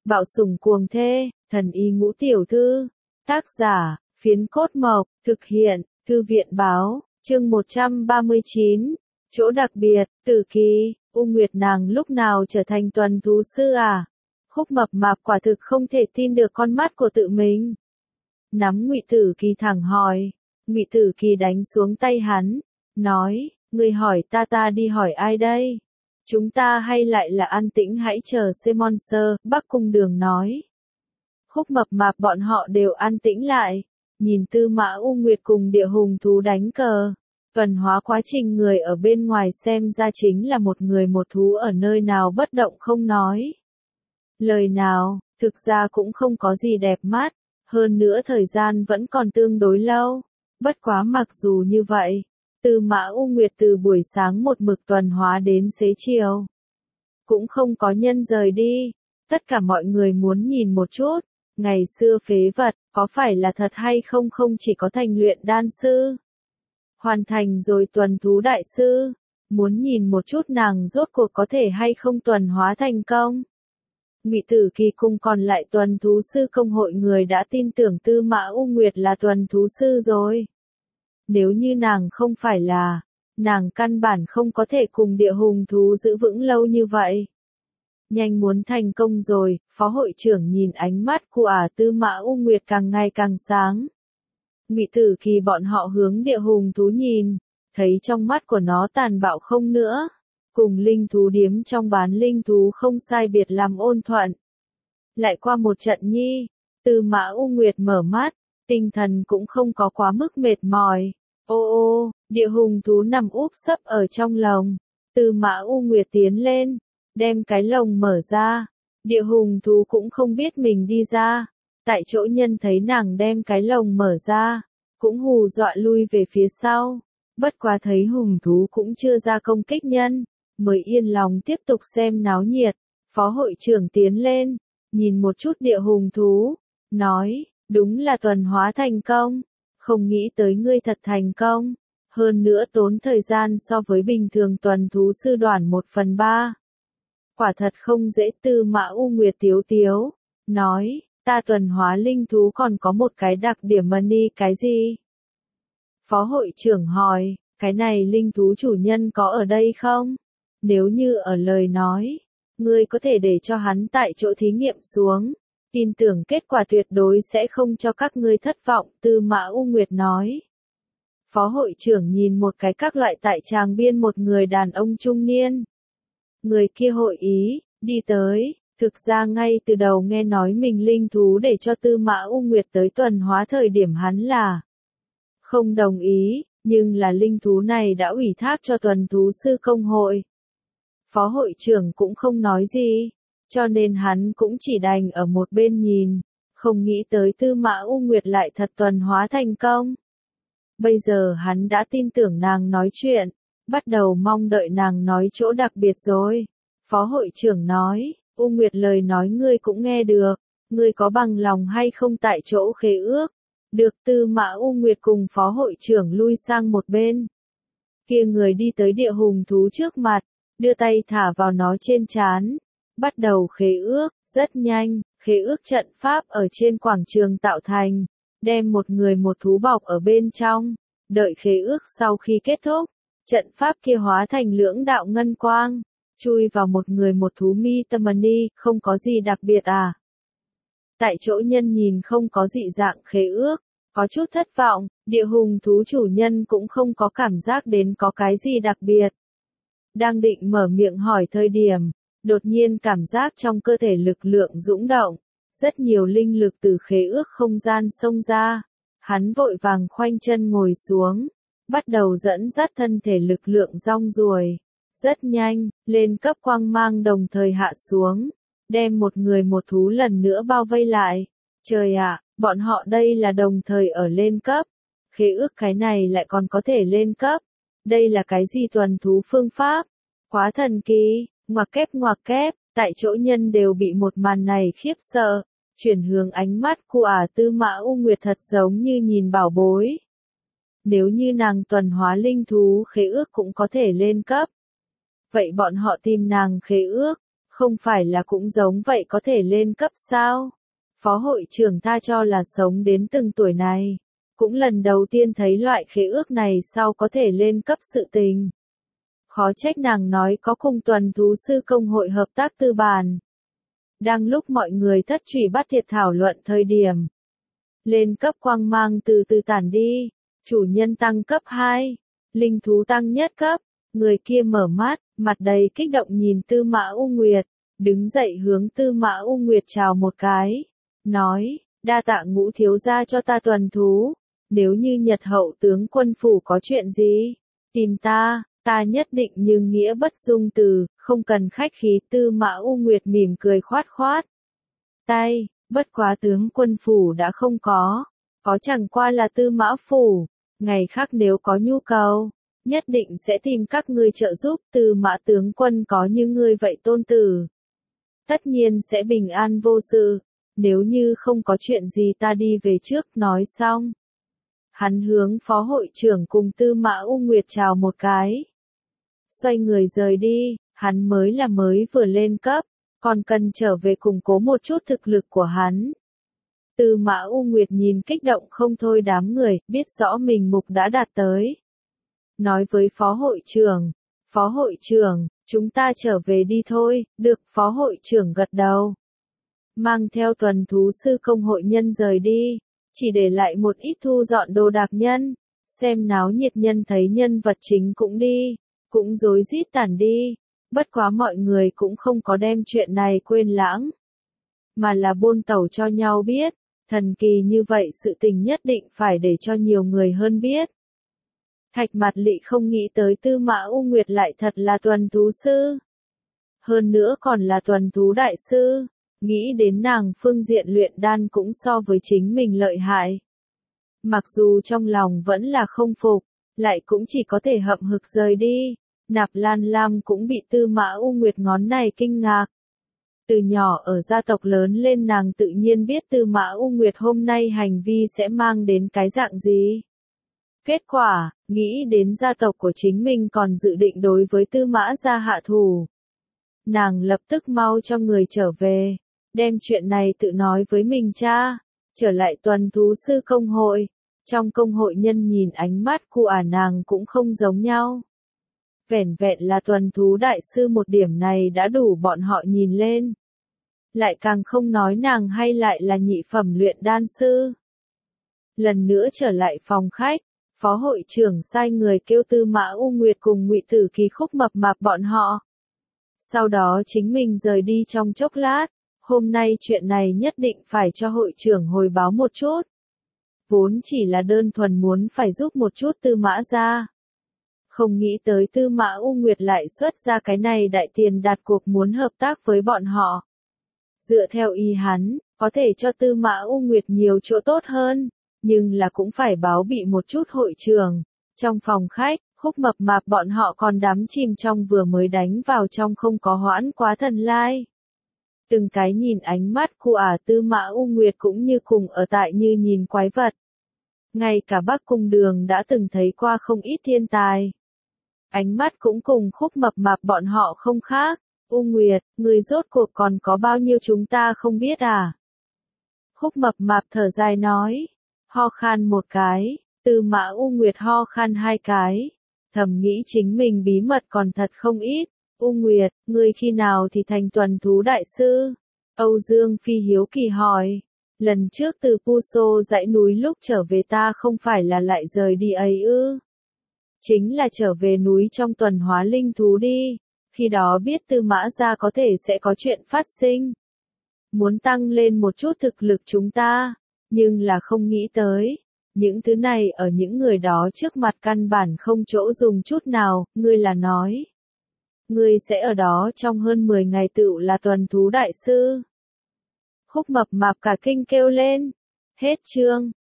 Bạo sủng cuồng thê, thần y ngũ tiểu thư. Tác giả, Phiến Cốt Mộc, thực hiện, Thư viện báo, chương 139. Chỗ đặc biệt, Tử Kỳ, U Nguyệt nàng lúc nào trở thành tuần thú sư à? Khúc Mập Mạp quả thực không thể tin được con mắt của tự mình. Nắm Ngụy Tử Kỳ thẳng hỏi. Ngụy Tử Kỳ đánh xuống tay hắn, nói, ngươi hỏi ta đi hỏi ai đây? Chúng ta hay lại là an tĩnh hãy chờ Simon Sơ, Bắc Cung Đường nói. Khúc Mập Mạp bọn họ đều an tĩnh lại, nhìn Tư Mã U Nguyệt cùng địa hùng thú đánh cờ. Tuần hóa quá trình người ở bên ngoài xem ra chính là một người một thú ở nơi nào bất động không nói lời nào, thực ra cũng không có gì đẹp mắt, hơn nữa thời gian vẫn còn tương đối lâu. Bất quá mặc dù như vậy, Tư Mã U Nguyệt từ buổi sáng một mực tuần hóa đến xế chiều, cũng không có nhân rời đi. Tất cả mọi người muốn nhìn một chút, ngày xưa phế vật, có phải là thật hay không, không chỉ có thành luyện đan sư. Hoàn thành rồi tuần thú đại sư, muốn nhìn một chút nàng rốt cuộc có thể hay không tuần hóa thành công. Ngụy Tử Kỳ cùng còn lại tuần thú sư công hội người đã tin tưởng Tư Mã U Nguyệt là tuần thú sư rồi. Nếu như nàng không phải là, nàng căn bản không có thể cùng địa hùng thú giữ vững lâu như vậy. Nhanh muốn thành công rồi, phó hội trưởng nhìn ánh mắt của Tư Mã U Nguyệt càng ngày càng sáng. Ngụy Tử Kỳ bọn họ hướng địa hùng thú nhìn, thấy trong mắt của nó tàn bạo không nữa, cùng linh thú điếm trong bán linh thú không sai biệt làm ôn thuận. Lại qua một trận nhi, Tư Mã U Nguyệt mở mắt, tinh thần cũng không có quá mức mệt mỏi. Ô, địa hùng thú nằm úp sấp ở trong lồng. Tư Mã U Nguyệt tiến lên, đem cái lồng mở ra. Địa hùng thú cũng không biết mình đi ra. Tại chỗ nhân thấy nàng đem cái lồng mở ra, cũng hù dọa lui về phía sau. Bất quá thấy hùng thú cũng chưa ra công kích nhân, mới yên lòng tiếp tục xem náo nhiệt. Phó hội trưởng tiến lên, nhìn một chút địa hùng thú, nói, đúng là tuần hóa thành công. Không nghĩ tới ngươi thật thành công, hơn nữa tốn thời gian so với bình thường tuần thú sư đoàn 1/3. Quả thật không dễ. Tư Mã U Nguyệt tiếu tiếu, nói, ta tuần hóa linh thú còn có một cái đặc điểm money cái gì? Phó hội trưởng hỏi, cái này linh thú chủ nhân có ở đây không? Nếu như ở lời nói, ngươi có thể để cho hắn tại chỗ thí nghiệm xuống. Tin tưởng kết quả tuyệt đối sẽ không cho các ngươi thất vọng, Tư Mã U Nguyệt nói. Phó hội trưởng nhìn một cái các loại tại tràng biên một người đàn ông trung niên. Người kia hội ý, đi tới, thực ra ngay từ đầu nghe nói mình linh thú để cho Tư Mã U Nguyệt tới tuần hóa thời điểm hắn là không đồng ý, nhưng là linh thú này đã ủy thác cho tuần thú sư công hội. Phó hội trưởng cũng không nói gì, cho nên hắn cũng chỉ đành ở một bên nhìn, không nghĩ tới Tư Mã U Nguyệt lại thật tuần hóa thành công. Bây giờ hắn đã tin tưởng nàng nói chuyện, bắt đầu mong đợi nàng nói chỗ đặc biệt rồi. Phó hội trưởng nói, U Nguyệt lời nói ngươi cũng nghe được, ngươi có bằng lòng hay không tại chỗ khế ước? Được. Tư Mã U Nguyệt cùng phó hội trưởng lui sang một bên. Kia người đi tới địa hùng thú trước mặt, đưa tay thả vào nó trên trán, bắt đầu khế ước. Rất nhanh, khế ước trận pháp ở trên quảng trường tạo thành, đem một người một thú bọc ở bên trong. Đợi khế ước sau khi kết thúc, trận pháp kia hóa thành lưỡng đạo ngân quang, chui vào một người một thú mi tâm money. Không có gì đặc biệt à? Tại chỗ nhân nhìn không có dị dạng khế ước, có chút thất vọng. Địa hùng thú chủ nhân cũng không có cảm giác đến có cái gì đặc biệt. Đang định mở miệng hỏi thời điểm, đột nhiên cảm giác trong cơ thể lực lượng dũng động, rất nhiều linh lực từ khế ước không gian xông ra. Hắn vội vàng khoanh chân ngồi xuống, bắt đầu dẫn dắt thân thể lực lượng rong ruổi. Rất nhanh, lên cấp quang mang đồng thời hạ xuống, đem một người một thú lần nữa bao vây lại. Trời ạ, bọn họ đây là đồng thời ở lên cấp. Khế ước cái này lại còn có thể lên cấp. Đây là cái gì tuần thú phương pháp? Quá thần kỳ, ngoặc kép, tại chỗ nhân đều bị một màn này khiếp sợ. Chuyển hướng ánh mắt của Tư Mã U Nguyệt thật giống như nhìn bảo bối. Nếu như nàng tuần hóa linh thú khế ước cũng có thể lên cấp. Vậy bọn họ tìm nàng khế ước, Không phải là cũng giống vậy có thể lên cấp sao? Phó hội trưởng ta cho là sống đến từng tuổi này. Cũng lần đầu tiên thấy loại khế ước này sau có thể lên cấp sự tình. Khó trách nàng nói có cùng tuần thú sư công hội hợp tác tư bản. Đang lúc mọi người thất truy bắt thiệt thảo luận thời điểm. Lên cấp quang mang từ từ tản đi. Chủ nhân tăng cấp 2. Linh thú tăng nhất cấp. Người kia mở mắt, mặt đầy kích động nhìn Tư Mã U Nguyệt. Đứng dậy hướng Tư Mã U Nguyệt chào một cái. Nói, đa tạ Ngũ thiếu gia cho ta tuần thú. Nếu như Nhật hậu tướng quân phủ có chuyện gì, tìm ta, ta nhất định như nghĩa bất dung từ, không cần khách khí. Tư Mã U Nguyệt mỉm cười khoát khoát tay, bất quá tướng quân phủ đã không có chẳng qua là Tư Mã phủ, ngày khác nếu có nhu cầu, nhất định sẽ tìm các ngươi trợ giúp. Tư Mã tướng quân có như ngươi vậy tôn tử, tất nhiên sẽ bình an vô sự, nếu như không có chuyện gì ta đi về trước. Nói xong, hắn hướng phó hội trưởng cùng Tư Mã U Nguyệt chào một cái. Xoay người rời đi, hắn mới vừa lên cấp, còn cần trở về củng cố một chút thực lực của hắn. Tư Mã U Nguyệt nhìn kích động không thôi đám người, biết rõ mình mục đã đạt tới. Nói với phó hội trưởng, chúng ta trở về đi thôi. Được, phó hội trưởng gật đầu. Mang theo tuần thú sư công hội nhân rời đi. Chỉ để lại một ít thu dọn đồ đạc nhân, xem náo nhiệt nhân thấy nhân vật chính cũng đi, cũng rối rít tản đi, bất quá mọi người cũng không có đem chuyện này quên lãng, mà là buôn tẩu cho nhau biết, thần kỳ như vậy sự tình nhất định phải để cho nhiều người hơn biết. Thạch Mạt Lị không nghĩ tới Tư Mã U Nguyệt lại thật là tuần thú sư, hơn nữa còn là tuần thú đại sư. Nghĩ đến nàng phương diện luyện đan cũng so với chính mình lợi hại. Mặc dù trong lòng vẫn là không phục, lại cũng chỉ có thể hậm hực rời đi. Nạp Lan Lam cũng bị Tư Mã U Nguyệt ngón này kinh ngạc. Từ nhỏ ở gia tộc lớn lên nàng tự nhiên biết Tư Mã U Nguyệt hôm nay hành vi sẽ mang đến cái dạng gì. Kết quả, nghĩ đến gia tộc của chính mình còn dự định đối với Tư Mã gia hạ thủ. Nàng lập tức mau cho người trở về. Đem chuyện này tự nói với mình cha, trở lại tuần thú sư công hội. Trong công hội nhân nhìn ánh mắt của nàng cũng không giống nhau. Vẻn vẹn là tuần thú đại sư một điểm này đã đủ bọn họ nhìn lên. Lại càng không nói nàng hay lại là nhị phẩm luyện đan sư. Lần nữa trở lại phòng khách, phó hội trưởng sai người kêu Tư Mã U Nguyệt cùng Ngụy Tử Kỳ Khúc Mập Mạp bọn họ. Sau đó chính mình rời đi trong chốc lát. Hôm nay chuyện này nhất định phải cho hội trưởng hồi báo một chút. Vốn chỉ là đơn thuần muốn phải giúp một chút Tư Mã gia. Không nghĩ tới Tư Mã U Nguyệt lại xuất ra cái này đại tiền đặt cuộc muốn hợp tác với bọn họ. Dựa theo ý hắn, có thể cho Tư Mã U Nguyệt nhiều chỗ tốt hơn, nhưng là cũng phải báo bị một chút hội trưởng. Trong phòng khách, Khúc Mập Mạp bọn họ còn đắm chìm trong vừa mới đánh vào trong không có hoãn quá thần lai. Từng cái nhìn ánh mắt của Tư Mã U Nguyệt cũng như cùng ở tại như nhìn quái vật. Ngay cả Bắc Cung Đường đã từng thấy qua không ít thiên tài. Ánh mắt cũng cùng Khúc Mập Mạp bọn họ không khác. U Nguyệt, người rốt cuộc còn có bao nhiêu chúng ta không biết à? Khúc Mập Mạp thở dài nói. Ho khan một cái, Tư Mã U Nguyệt ho khan hai cái. Thầm nghĩ chính mình bí mật còn thật không ít. U Nguyệt, ngươi khi nào thì thành tuần thú đại sư? Âu Dương Phi hiếu kỳ hỏi. Lần trước từ Puso dãy núi lúc trở về ta không phải là lại rời đi ấy ư? Chính là trở về núi trong tuần hóa linh thú đi. Khi đó biết Tư Mã gia có thể sẽ có chuyện phát sinh. Muốn tăng lên một chút thực lực chúng ta, nhưng là không nghĩ tới. Những thứ này ở những người đó trước mặt căn bản không chỗ dùng chút nào, ngươi là nói. Ngươi sẽ ở đó trong hơn 10 ngày tựu là tuần thú đại sư. Khúc Mập Mạp cả kinh kêu lên. Hết chương.